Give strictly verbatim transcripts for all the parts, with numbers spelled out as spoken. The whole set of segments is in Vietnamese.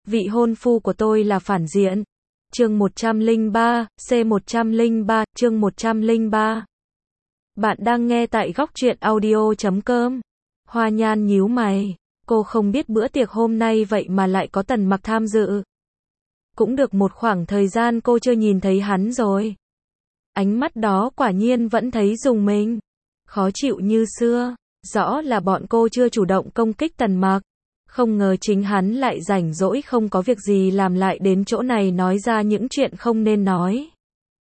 vị hôn phu của tôi là phản diện. Chương một trăm lẻ ba, C một trăm lẻ ba, chương một trăm lẻ ba. Bạn đang nghe tại góc truyện audio chấm com. Hoa Nhan nhíu mày, cô không biết bữa tiệc hôm nay vậy mà lại có Tần Mặc tham dự. Cũng được một khoảng thời gian cô chưa nhìn thấy hắn rồi. Ánh mắt đó quả nhiên vẫn thấy rùng mình, khó chịu như xưa, rõ là bọn cô chưa chủ động công kích Tần Mặc. Không ngờ chính hắn lại rảnh rỗi không có việc gì làm lại đến chỗ này nói ra những chuyện không nên nói.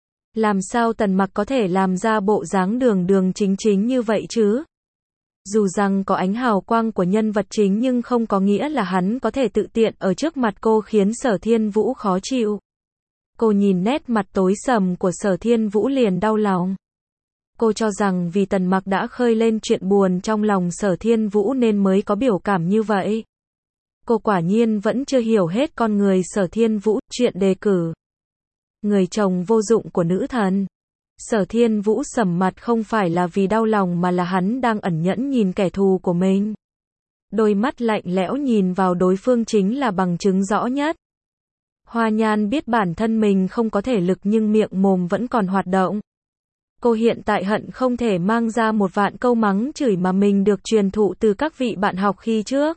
Làm sao Tần Mặc có thể làm ra bộ dáng đường đường chính chính như vậy chứ? Dù rằng có ánh hào quang của nhân vật chính nhưng không có nghĩa là hắn có thể tự tiện ở trước mặt cô khiến Sở Thiên Vũ khó chịu. Cô nhìn nét mặt tối sầm của Sở Thiên Vũ liền đau lòng. Cô cho rằng vì Tần Mặc đã khơi lên chuyện buồn trong lòng Sở Thiên Vũ nên mới có biểu cảm như vậy. Cô quả nhiên vẫn chưa hiểu hết con người Sở Thiên Vũ, chuyện đề cử người chồng vô dụng của nữ thần. Sở Thiên Vũ sầm mặt không phải là vì đau lòng mà là hắn đang ẩn nhẫn nhìn kẻ thù của mình. Đôi mắt lạnh lẽo nhìn vào đối phương chính là bằng chứng rõ nhất. Hoa Nhan biết bản thân mình không có thể lực nhưng miệng mồm vẫn còn hoạt động. Cô hiện tại hận không thể mang ra một vạn câu mắng chửi mà mình được truyền thụ từ các vị bạn học khi trước.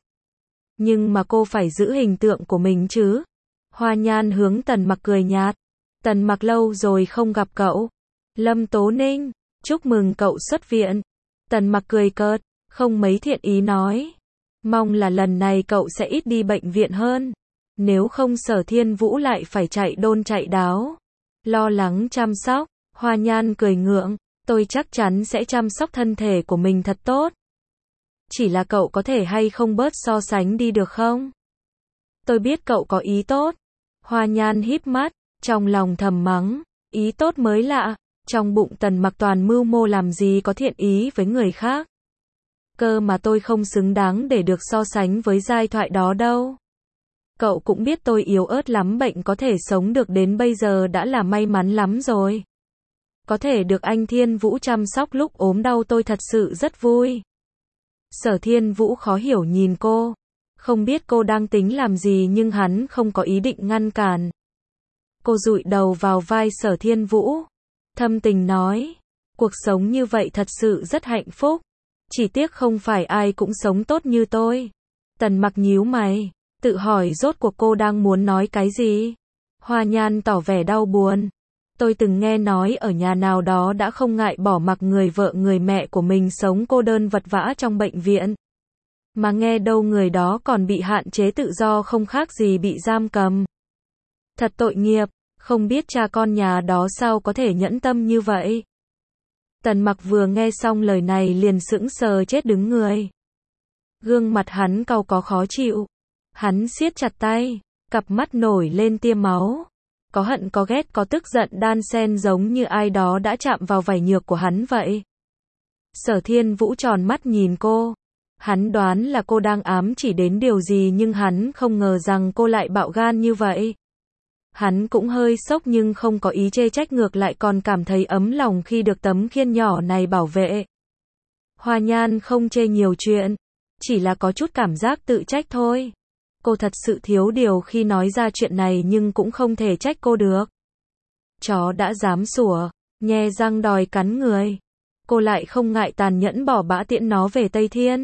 Nhưng mà cô phải giữ hình tượng của mình chứ. Hoa Nhan hướng Tần Mặc cười nhạt. Tần Mặc lâu rồi không gặp cậu. Lâm Tố Ninh, chúc mừng cậu xuất viện. Tần Mặc cười cợt, không mấy thiện ý nói. Mong là lần này cậu sẽ ít đi bệnh viện hơn. Nếu không Sở Thiên Vũ lại phải chạy đôn chạy đáo. Lo lắng chăm sóc. Hoa Nhan cười ngượng, tôi chắc chắn sẽ chăm sóc thân thể của mình thật tốt. Chỉ là cậu có thể hay không bớt so sánh đi được không? Tôi biết cậu có ý tốt. Hoa Nhan híp mắt, trong lòng thầm mắng, ý tốt mới lạ, trong bụng Tần Mặc toàn mưu mô làm gì có thiện ý với người khác. Cơ mà tôi không xứng đáng để được so sánh với giai thoại đó đâu. Cậu cũng biết tôi yếu ớt lắm, bệnh có thể sống được đến bây giờ đã là may mắn lắm rồi. Có thể được anh Thiên Vũ chăm sóc lúc ốm đau tôi thật sự rất vui. Sở Thiên Vũ khó hiểu nhìn cô. Không biết cô đang tính làm gì nhưng hắn không có ý định ngăn cản. Cô dụi đầu vào vai Sở Thiên Vũ. Thâm tình nói. Cuộc sống như vậy thật sự rất hạnh phúc. Chỉ tiếc không phải ai cũng sống tốt như tôi. Tần Mặc nhíu mày. Tự hỏi rốt cuộc cô đang muốn nói cái gì. Hoa Nhan tỏ vẻ đau buồn. Tôi từng nghe nói ở nhà nào đó đã không ngại bỏ mặc người vợ người mẹ của mình sống cô đơn vật vã trong bệnh viện. Mà nghe đâu người đó còn bị hạn chế tự do không khác gì bị giam cầm. Thật tội nghiệp, không biết cha con nhà đó sao có thể nhẫn tâm như vậy. Tần Mặc vừa nghe xong lời này liền sững sờ chết đứng người. Gương mặt hắn cau có khó chịu. Hắn siết chặt tay, cặp mắt nổi lên tia máu. Có hận có ghét có tức giận đan xen giống như ai đó đã chạm vào vảy nhược của hắn vậy. Sở Thiên Vũ tròn mắt nhìn cô. Hắn đoán là cô đang ám chỉ đến điều gì nhưng hắn không ngờ rằng cô lại bạo gan như vậy. Hắn cũng hơi sốc nhưng không có ý chê trách, ngược lại còn cảm thấy ấm lòng khi được tấm khiên nhỏ này bảo vệ. Hoa Nhan không chê nhiều chuyện, chỉ là có chút cảm giác tự trách thôi. Cô thật sự thiếu điều khi nói ra chuyện này nhưng cũng không thể trách cô được. Chó đã dám sủa, nhe răng đòi cắn người. Cô lại không ngại tàn nhẫn bỏ bã tiễn nó về Tây Thiên.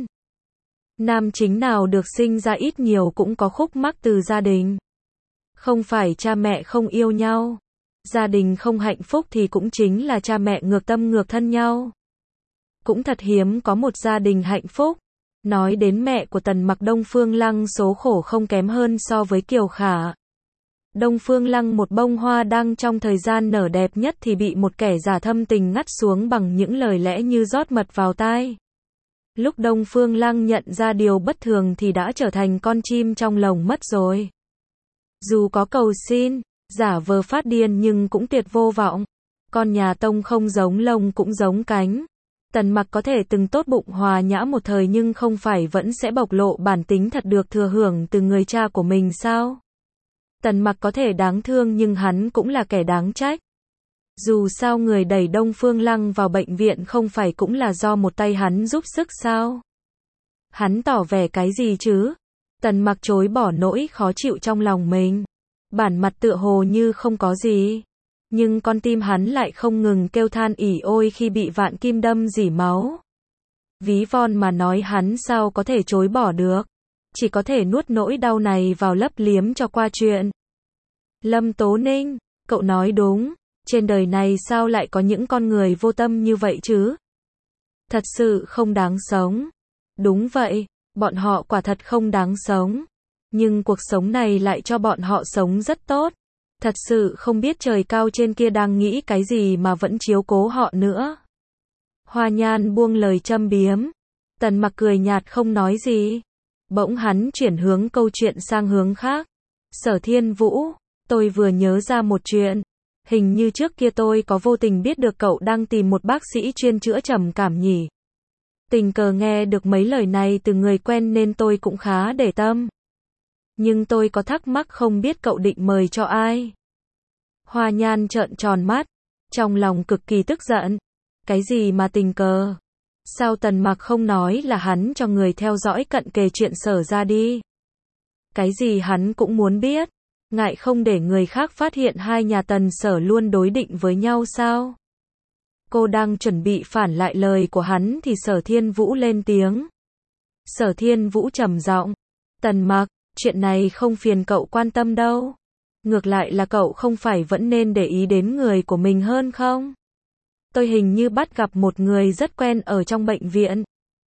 Nam chính nào được sinh ra ít nhiều cũng có khúc mắc từ gia đình. Không phải cha mẹ không yêu nhau. Gia đình không hạnh phúc thì cũng chính là cha mẹ ngược tâm ngược thân nhau. Cũng thật hiếm có một gia đình hạnh phúc. Nói đến mẹ của Tần Mặc, Đông Phương Lăng số khổ không kém hơn so với Kiều Khả. Đông Phương Lăng một bông hoa đang trong thời gian nở đẹp nhất thì bị một kẻ giả thâm tình ngắt xuống bằng những lời lẽ như rót mật vào tai. Lúc Đông Phương Lăng nhận ra điều bất thường thì đã trở thành con chim trong lồng mất rồi. Dù có cầu xin, giả vờ phát điên nhưng cũng tuyệt vô vọng. Con nhà Tông không giống lông cũng giống cánh. Tần Mặc có thể từng tốt bụng hòa nhã một thời nhưng không phải vẫn sẽ bộc lộ bản tính thật được thừa hưởng từ người cha của mình sao? Tần Mặc có thể đáng thương nhưng hắn cũng là kẻ đáng trách. Dù sao người đẩy Đông Phương Lăng vào bệnh viện không phải cũng là do một tay hắn giúp sức sao? Hắn tỏ vẻ cái gì chứ? Tần Mặc chối bỏ nỗi khó chịu trong lòng mình. Bản mặt tựa hồ như không có gì. Nhưng con tim hắn lại không ngừng kêu than ỉ ôi khi bị vạn kim đâm rỉ máu. Ví von mà nói hắn sao có thể chối bỏ được. Chỉ có thể nuốt nỗi đau này vào lấp liếm cho qua chuyện. Lâm Tố Ninh, cậu nói đúng. Trên đời này sao lại có những con người vô tâm như vậy chứ? Thật sự không đáng sống. Đúng vậy, bọn họ quả thật không đáng sống. Nhưng cuộc sống này lại cho bọn họ sống rất tốt. Thật sự không biết trời cao trên kia đang nghĩ cái gì mà vẫn chiếu cố họ nữa. Hoa Nhan buông lời châm biếm. Tần Mặc cười nhạt không nói gì. Bỗng hắn chuyển hướng câu chuyện sang hướng khác. Sở Thiên Vũ, tôi vừa nhớ ra một chuyện. Hình như trước kia tôi có vô tình biết được cậu đang tìm một bác sĩ chuyên chữa trầm cảm nhỉ. Tình cờ nghe được mấy lời này từ người quen nên tôi cũng khá để tâm. Nhưng tôi có thắc mắc không biết cậu định mời cho ai. Hoa Nhan trợn tròn mắt, trong lòng cực kỳ tức giận. Cái gì mà tình cờ? Sao Tần Mặc không nói là hắn cho người theo dõi cận kề chuyện Sở ra đi? Cái gì hắn cũng muốn biết. Ngại không để người khác phát hiện hai nhà Tần Sở luôn đối định với nhau sao? Cô đang chuẩn bị phản lại lời của hắn thì Sở Thiên Vũ lên tiếng. Sở Thiên Vũ trầm giọng, Tần Mặc, chuyện này không phiền cậu quan tâm đâu. Ngược lại là cậu không phải vẫn nên để ý đến người của mình hơn không? Tôi hình như bắt gặp một người rất quen ở trong bệnh viện.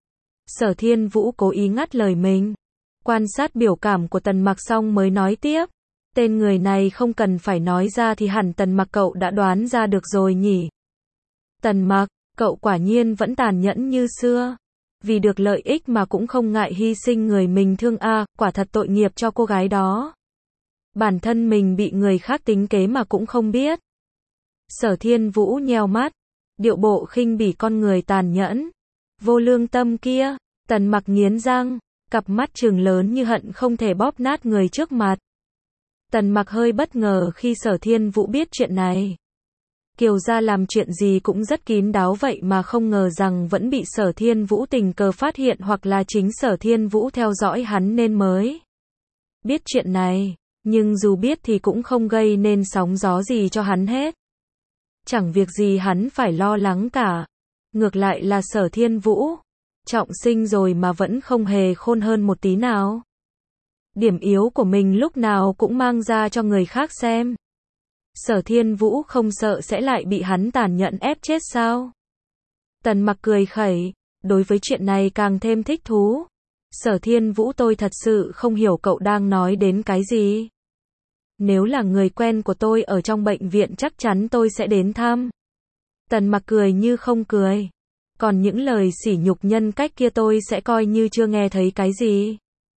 Sở Thiên Vũ cố ý ngắt lời mình. Quan sát biểu cảm của Tần Mặc xong mới nói tiếp. Tên người này không cần phải nói ra thì hẳn Tần Mặc cậu đã đoán ra được rồi nhỉ. Tần Mặc, cậu quả nhiên vẫn tàn nhẫn như xưa. Vì được lợi ích mà cũng không ngại hy sinh người mình thương a, à, quả thật tội nghiệp cho cô gái đó. Bản thân mình bị người khác tính kế mà cũng không biết. Sở Thiên Vũ nheo mắt, điệu bộ khinh bỉ con người tàn nhẫn, vô lương tâm kia. Tần Mặc nghiến răng, cặp mắt trừng lớn như hận không thể bóp nát người trước mặt. Tần Mặc hơi bất ngờ khi Sở Thiên Vũ biết chuyện này. Kiều gia làm chuyện gì cũng rất kín đáo vậy mà không ngờ rằng vẫn bị Sở Thiên Vũ tình cờ phát hiện hoặc là chính Sở Thiên Vũ theo dõi hắn nên mới biết chuyện này. Nhưng dù biết thì cũng không gây nên sóng gió gì cho hắn hết. Chẳng việc gì hắn phải lo lắng cả. Ngược lại là Sở Thiên Vũ. Trọng sinh rồi mà vẫn không hề khôn hơn một tí nào. Điểm yếu của mình lúc nào cũng mang ra cho người khác xem. Sở Thiên Vũ không sợ sẽ lại bị hắn tàn nhẫn ép chết sao? Tần Mặc cười khẩy, đối với chuyện này càng thêm thích thú. Sở Thiên Vũ, tôi thật sự không hiểu cậu đang nói đến cái gì. Nếu là người quen của tôi ở trong bệnh viện chắc chắn tôi sẽ đến thăm. Tần Mặc cười như không cười. Còn những lời sỉ nhục nhân cách kia tôi sẽ coi như chưa nghe thấy cái gì.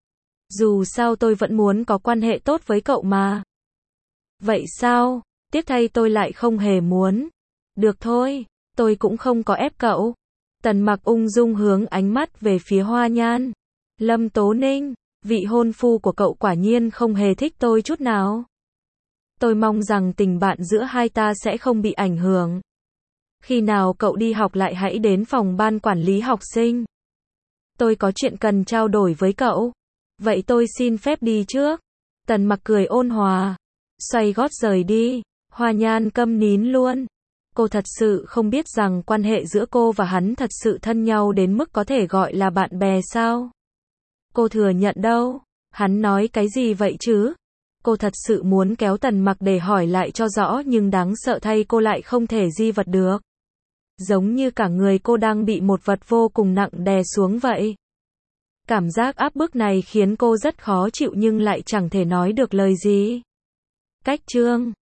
Dù sao tôi vẫn muốn có quan hệ tốt với cậu mà. Vậy sao? Tiếc thay tôi lại không hề muốn. Được thôi, tôi cũng không có ép cậu. Tần Mặc ung dung hướng ánh mắt về phía Hoa Nhan. Lâm Tố Ninh, vị hôn phu của cậu quả nhiên không hề thích tôi chút nào. Tôi mong rằng tình bạn giữa hai ta sẽ không bị ảnh hưởng. Khi nào cậu đi học lại hãy đến phòng ban quản lý học sinh. Tôi có chuyện cần trao đổi với cậu. Vậy tôi xin phép đi trước. Tần Mặc cười ôn hòa, xoay gót rời đi. Hoa Nhan câm nín luôn. Cô thật sự không biết rằng quan hệ giữa cô và hắn thật sự thân nhau đến mức có thể gọi là bạn bè sao? Cô thừa nhận đâu. Hắn nói cái gì vậy chứ? Cô thật sự muốn kéo Tần Mặc để hỏi lại cho rõ nhưng đáng sợ thay cô lại không thể di vật được. Giống như cả người cô đang bị một vật vô cùng nặng đè xuống vậy. Cảm giác áp bức này khiến cô rất khó chịu nhưng lại chẳng thể nói được lời gì. Cách chương